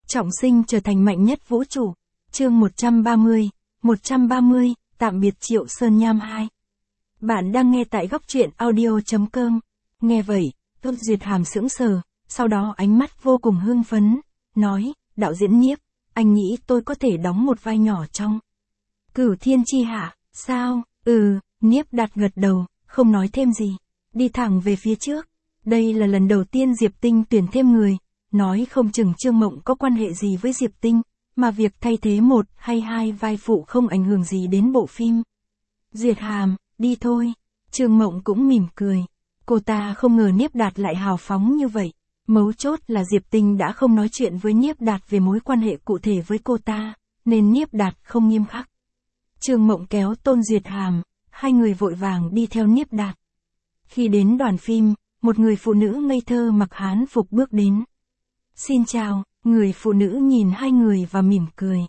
Trọng sinh trở thành mạnh nhất vũ trụ. Chương 130, tạm biệt Triệu Sơn Nham 2. Bạn đang nghe tại góc truyện audio.com. Nghe vậy, Tôn Duyệt Hàm sững sờ, sau đó ánh mắt vô cùng hưng phấn, nói, đạo diễn Nhiếp, anh nghĩ tôi có thể đóng một vai nhỏ trong Cửu Thiên Chi Hạ, sao? Nhiếp Đạt gật đầu, không nói thêm gì, đi thẳng về phía trước. Đây là lần đầu tiên Diệp Tinh tuyển thêm người, nói không chừng Trương Mộng có quan hệ gì với Diệp Tinh, mà việc thay thế một hay hai vai phụ không ảnh hưởng gì đến bộ phim. Duyệt Hàm, đi thôi. Trương Mộng cũng mỉm cười. Cô ta không ngờ Nhiếp Đạt lại hào phóng như vậy. Mấu chốt là Diệp Tinh đã không nói chuyện với Nhiếp Đạt về mối quan hệ cụ thể với cô ta, nên Nhiếp Đạt không nghiêm khắc. Trương Mộng kéo Tôn Duyệt Hàm, hai người vội vàng đi theo Nhiếp Đạt. Khi đến đoàn phim, một người phụ nữ ngây thơ mặc hán phục bước đến. Xin chào, người phụ nữ nhìn hai người và mỉm cười.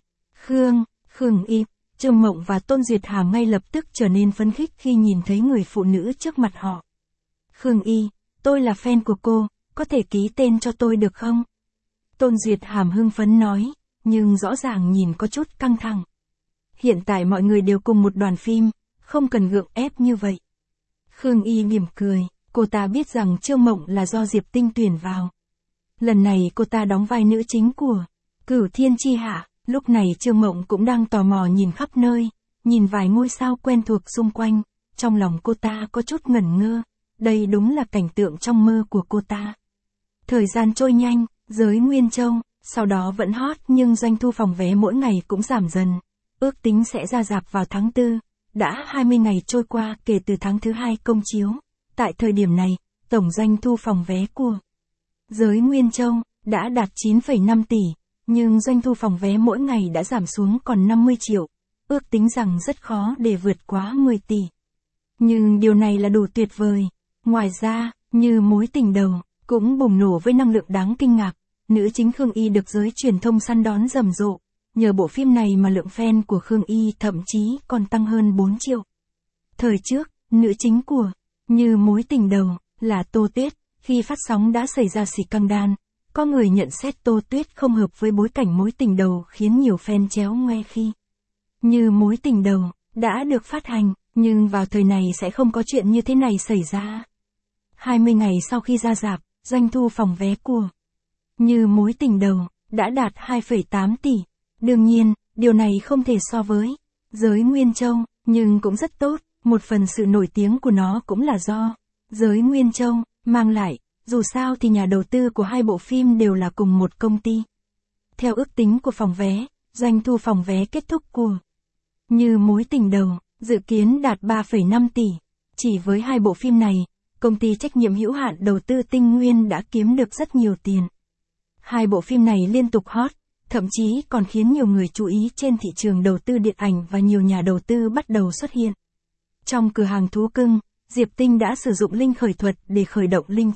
Khương Y, Trương Mộng và Tôn Duyệt Hàm ngay lập tức trở nên phấn khích khi nhìn thấy người phụ nữ trước mặt họ. Khương Y, tôi là fan của cô, có thể ký tên cho tôi được không? Tôn Duyệt Hàm hưng phấn nói, nhưng rõ ràng nhìn có chút căng thẳng. Hiện tại mọi người đều cùng một đoàn phim, không cần gượng ép như vậy. Khương Y mỉm cười, cô ta biết rằng Trương Mộng là do Diệp Tinh tuyển vào. Lần này cô ta đóng vai nữ chính của Cửu Thiên Chi Hạ, lúc này Trương Mộng cũng đang tò mò nhìn khắp nơi, nhìn vài ngôi sao quen thuộc xung quanh, trong lòng cô ta có chút ngẩn ngơ, đây đúng là cảnh tượng trong mơ của cô ta. Thời gian trôi nhanh, giới Nguyên Châu, sau đó vẫn hot nhưng doanh thu phòng vé mỗi ngày cũng giảm dần, ước tính sẽ ra rạp vào tháng 4, đã 20 ngày trôi qua kể từ tháng thứ 2 công chiếu, tại thời điểm này, tổng doanh thu phòng vé của giới Nguyên Châu đã đạt 9,5 tỷ, nhưng doanh thu phòng vé mỗi ngày đã giảm xuống còn 50 triệu, ước tính rằng rất khó để vượt quá 10 tỷ. Nhưng điều này là đủ tuyệt vời. Ngoài ra, Như Mối Tình Đầu cũng bùng nổ với năng lượng đáng kinh ngạc, nữ chính Khương Y được giới truyền thông săn đón rầm rộ, nhờ bộ phim này mà lượng fan của Khương Y thậm chí còn tăng hơn 4 triệu. Thời trước, nữ chính của Như Mối Tình Đầu là Tô Tuyết. Khi phát sóng đã xảy ra scandal, có người nhận xét Tô Tuyết không hợp với bối cảnh mối tình đầu khiến nhiều fan chéo ngoe khi Như Mối Tình Đầu đã được phát hành, nhưng vào thời này sẽ không có chuyện như thế này xảy ra. 20 ngày sau khi ra rạp, doanh thu phòng vé của Như Mối Tình Đầu đã đạt 2,8 tỷ. Đương nhiên, điều này không thể so với giới Nguyên Châu, nhưng cũng rất tốt, một phần sự nổi tiếng của nó cũng là do giới Nguyên Châu mang lại, dù sao thì nhà đầu tư của hai bộ phim đều là cùng một công ty. Theo ước tính của phòng vé, doanh thu phòng vé kết thúc của Như Mối Tình Đầu dự kiến đạt 3,5 tỷ. Chỉ với hai bộ phim này, công ty trách nhiệm hữu hạn đầu tư Tinh Nguyên đã kiếm được rất nhiều tiền. Hai bộ phim này liên tục hot, thậm chí còn khiến nhiều người chú ý trên thị trường đầu tư điện ảnh và nhiều nhà đầu tư bắt đầu xuất hiện. Trong cửa hàng thú cưng, Diệp Tinh đã sử dụng linh khởi thuật để khởi động linh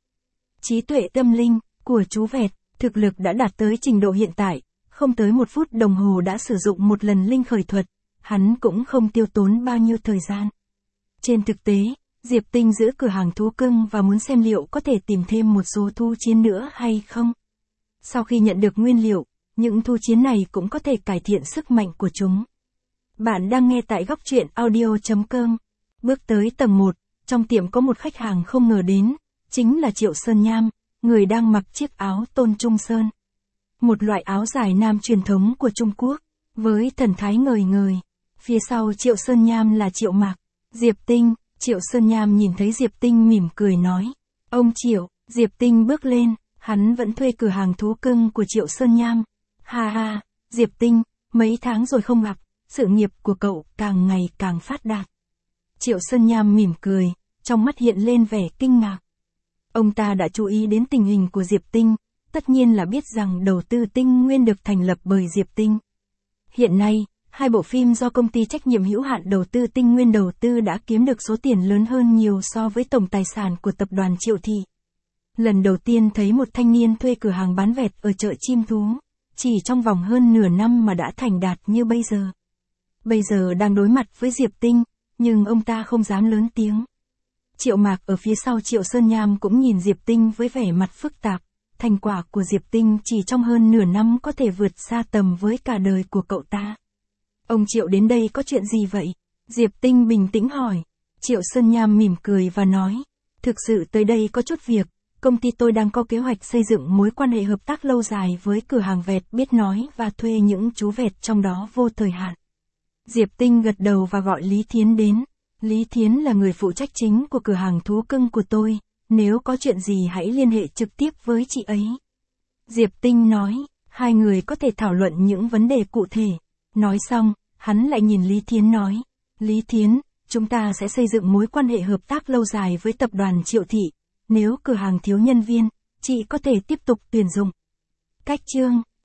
trí tuệ tâm linh của chú vẹt, thực lực đã đạt tới trình độ hiện tại, không tới 1 phút đồng hồ đã sử dụng một lần linh khởi thuật, hắn cũng không tiêu tốn bao nhiêu thời gian. Trên thực tế, Diệp Tinh giữ cửa hàng thú cưng và muốn xem liệu có thể tìm thêm một số thú chiến nữa hay không. Sau khi nhận được nguyên liệu, những thú chiến này cũng có thể cải thiện sức mạnh của chúng. Bạn đang nghe tại góc truyện audio.com. Bước tới tầng 1, trong tiệm có một khách hàng không ngờ đến, chính là Triệu Sơn Nham, người đang mặc chiếc áo Tôn Trung Sơn. Một loại áo dài nam truyền thống của Trung Quốc, với thần thái ngời ngời. Phía sau Triệu Sơn Nham là Triệu Mạc, Diệp Tinh. Triệu Sơn Nham nhìn thấy Diệp Tinh mỉm cười nói, ông Triệu. Diệp Tinh bước lên, hắn vẫn thuê cửa hàng thú cưng của Triệu Sơn Nham. Ha ha, Diệp Tinh, mấy tháng rồi không gặp, sự nghiệp của cậu càng ngày càng phát đạt. Triệu Sơn Nham mỉm cười, trong mắt hiện lên vẻ kinh ngạc. Ông ta đã chú ý đến tình hình của Diệp Tinh, tất nhiên là biết rằng đầu tư Tinh Nguyên được thành lập bởi Diệp Tinh. Hiện nay, hai bộ phim do công ty trách nhiệm hữu hạn đầu tư Tinh Nguyên đầu tư đã kiếm được số tiền lớn hơn nhiều so với tổng tài sản của tập đoàn Triệu Thị. Lần đầu tiên thấy một thanh niên thuê cửa hàng bán vẹt ở chợ chim thú, chỉ trong vòng hơn nửa năm mà đã thành đạt như bây giờ. Bây giờ đang đối mặt với Diệp Tinh, nhưng ông ta không dám lớn tiếng. Triệu Mạc ở phía sau Triệu Sơn Nham cũng nhìn Diệp Tinh với vẻ mặt phức tạp, thành quả của Diệp Tinh chỉ trong hơn nửa năm có thể vượt xa tầm với cả đời của cậu ta. Ông Triệu đến đây có chuyện gì vậy? Diệp Tinh bình tĩnh hỏi. Triệu Sơn Nham mỉm cười và nói, thực sự tới đây có chút việc, công ty tôi đang có kế hoạch xây dựng mối quan hệ hợp tác lâu dài với cửa hàng vẹt biết nói và thuê những chú vẹt trong đó vô thời hạn. Diệp Tinh gật đầu và gọi Lý Thiến đến. Lý Thiến là người phụ trách chính của cửa hàng thú cưng của tôi, nếu có chuyện gì hãy liên hệ trực tiếp với chị ấy. Diệp Tinh nói, hai người có thể thảo luận những vấn đề cụ thể. Nói xong, hắn lại nhìn Lý Thiến nói, Lý Thiến, chúng ta sẽ xây dựng mối quan hệ hợp tác lâu dài với tập đoàn Triệu Thị. Nếu cửa hàng thiếu nhân viên, chị có thể tiếp tục tuyển dụng. Cách chương